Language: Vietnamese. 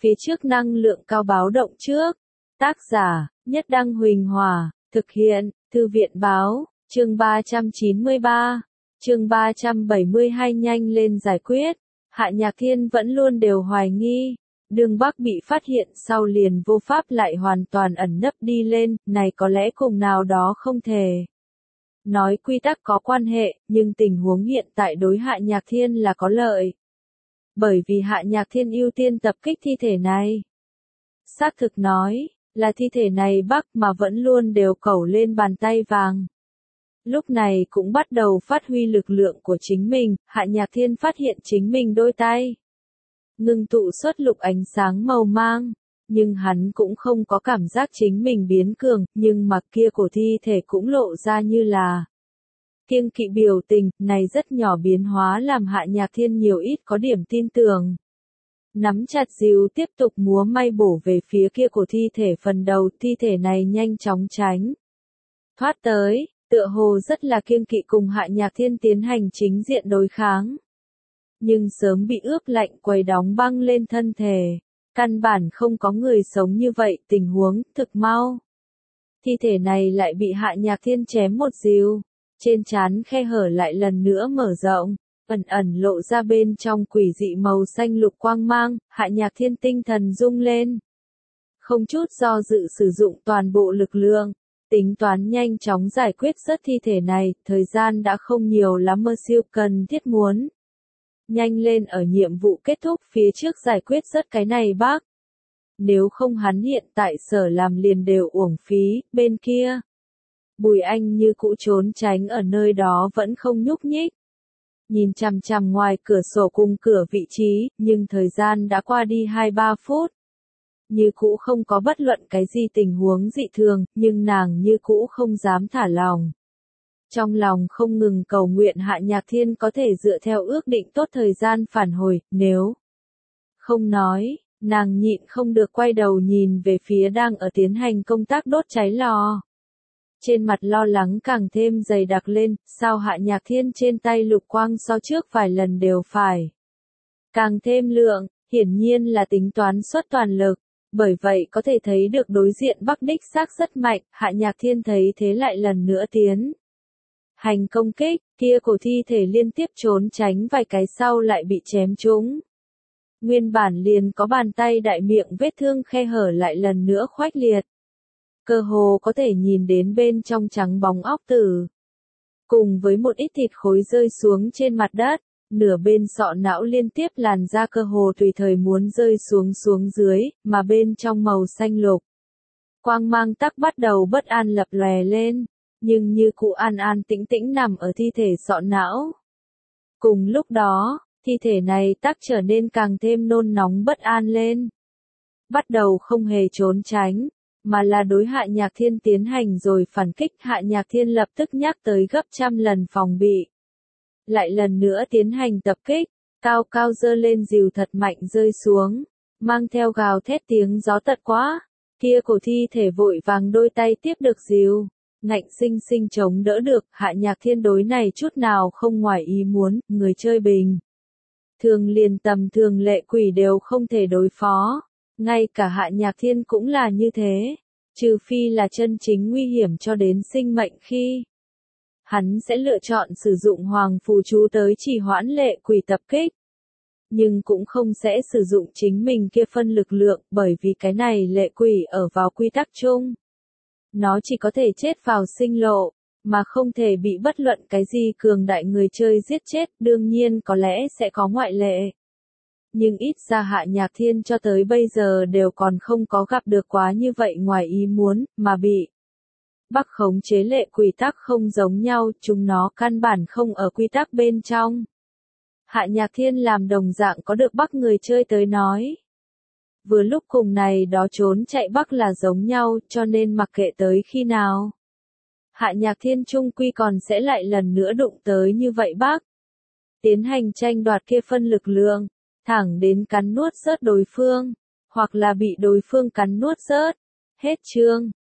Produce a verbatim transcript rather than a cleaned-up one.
phía trước năng lượng cao báo động trước. Tác giả, Nhất Đăng Huỳnh Hòa, thực hiện, Thư viện Báo, chương ba trăm chín mươi ba, chương ba trăm bảy mươi hai nhanh lên giải quyết. Hạ Nhạc Thiên vẫn luôn đều hoài nghi. Đường Bắc bị phát hiện sau liền vô pháp lại hoàn toàn ẩn nấp đi lên, này có lẽ cùng nào đó không thể. Nói quy tắc có quan hệ, nhưng tình huống hiện tại đối Hạ Nhạc Thiên là có lợi. Bởi vì Hạ Nhạc Thiên ưu tiên tập kích thi thể này. Xác thực nói, là thi thể này Bắc mà vẫn luôn đều cẩu lên bàn tay vàng. Lúc này cũng bắt đầu phát huy lực lượng của chính mình, Hạ Nhạc Thiên phát hiện chính mình đôi tay ngưng tụ xuất lục ánh sáng màu mang, nhưng hắn cũng không có cảm giác chính mình biến cường, nhưng mặt kia của thi thể cũng lộ ra như là kiêng kỵ biểu tình, này rất nhỏ biến hóa làm Hạ Nhạc Thiên nhiều ít có điểm tin tưởng. Nắm chặt dìu tiếp tục múa may bổ về phía kia của thi thể phần đầu, thi thể này nhanh chóng tránh thoát tới, tựa hồ rất là kiêng kỵ cùng Hạ Nhạc Thiên tiến hành chính diện đối kháng. Nhưng sớm bị ướp lạnh quầy đóng băng lên thân thể. Căn bản không có người sống như vậy, tình huống thực mau. Thi thể này lại bị Hạ Nhạc Thiên chém một dìu. Trên trán khe hở lại lần nữa mở rộng, ẩn ẩn lộ ra bên trong quỷ dị màu xanh lục quang mang, Hạ Nhạc Thiên tinh thần rung lên. Không chút do dự sử dụng toàn bộ lực lượng, tính toán nhanh chóng giải quyết rớt thi thể này, thời gian đã không nhiều lắm mơ siêu cần thiết muốn. Nhanh lên ở nhiệm vụ kết thúc phía trước giải quyết rớt cái này bác. Nếu không hắn hiện tại sở làm liền đều uổng phí, bên kia. Bùi Anh như cũ trốn tránh ở nơi đó vẫn không nhúc nhích. Nhìn chằm chằm ngoài cửa sổ cùng cửa vị trí, nhưng thời gian đã qua đi hai ba phút. Như cũ không có bất luận cái gì tình huống dị thường, nhưng nàng như cũ không dám thả lòng. Trong lòng không ngừng cầu nguyện Hạ Nhạc Thiên có thể dựa theo ước định tốt thời gian phản hồi, nếu không nói, nàng nhịn không được quay đầu nhìn về phía đang ở tiến hành công tác đốt cháy lò. Trên mặt lo lắng càng thêm dày đặc lên, sao Hạ Nhạc Thiên trên tay lục quang so trước vài lần đều phải càng thêm lượng, hiển nhiên là tính toán xuất toàn lực, bởi vậy có thể thấy được đối diện Bắc đích xác rất mạnh, Hạ Nhạc Thiên thấy thế lại lần nữa tiến hành công kích, kia cổ thi thể liên tiếp trốn tránh vài cái sau lại bị chém trúng. Nguyên bản liền có bàn tay đại miệng vết thương khe hở lại lần nữa khoách liệt. Cơ hồ có thể nhìn đến bên trong trắng bóng óc tử. Cùng với một ít thịt khối rơi xuống trên mặt đất, nửa bên sọ não liên tiếp làn ra cơ hồ tùy thời muốn rơi xuống xuống dưới, mà bên trong màu xanh lục. Quang mang tắc bắt đầu bất an lập lòe lên, nhưng như cụ an an tĩnh tĩnh nằm ở thi thể sọ não. Cùng lúc đó, thi thể này tắc trở nên càng thêm nôn nóng bất an lên. Bắt đầu không hề trốn tránh, mà là đối Hạ Nhạc Thiên tiến hành rồi phản kích. Hạ Nhạc Thiên lập tức nhắc tới gấp trăm lần phòng bị. Lại lần nữa tiến hành tập kích, cao cao dơ lên dìu thật mạnh rơi xuống, mang theo gào thét tiếng gió tật quá. Kia cổ thi thể vội vàng đôi tay tiếp được dìu, ngạnh sinh sinh chống đỡ được. Hạ Nhạc Thiên đối này chút nào không ngoài ý muốn, người chơi bình thường liền tầm thường lệ quỷ đều không thể đối phó. Ngay cả Hạ Nhạc Thiên cũng là như thế, trừ phi là chân chính nguy hiểm cho đến sinh mệnh khi hắn sẽ lựa chọn sử dụng hoàng phù chú tới trì hoãn lệ quỷ tập kích. Nhưng cũng không sẽ sử dụng chính mình kia phân lực lượng, bởi vì cái này lệ quỷ ở vào quy tắc chung. Nó chỉ có thể chết vào sinh lộ, mà không thể bị bất luận cái gì cường đại người chơi giết chết, đương nhiên có lẽ sẽ có ngoại lệ. Nhưng ít ra Hạ Nhạc Thiên cho tới bây giờ đều còn không có gặp được quá như vậy ngoài ý muốn, mà bị Bắc khống chế lệ quy tắc không giống nhau, chúng nó căn bản không ở quy tắc bên trong. Hạ Nhạc Thiên làm đồng dạng có được Bắc người chơi tới nói. Vừa lúc cùng này đó trốn chạy Bắc là giống nhau, cho nên mặc kệ tới khi nào. Hạ Nhạc Thiên trung quy còn sẽ lại lần nữa đụng tới như vậy Bắc. Tiến hành tranh đoạt kia phân lực lượng, thẳng đến cắn nuốt rớt đối phương, hoặc là bị đối phương cắn nuốt rớt. Hết chương.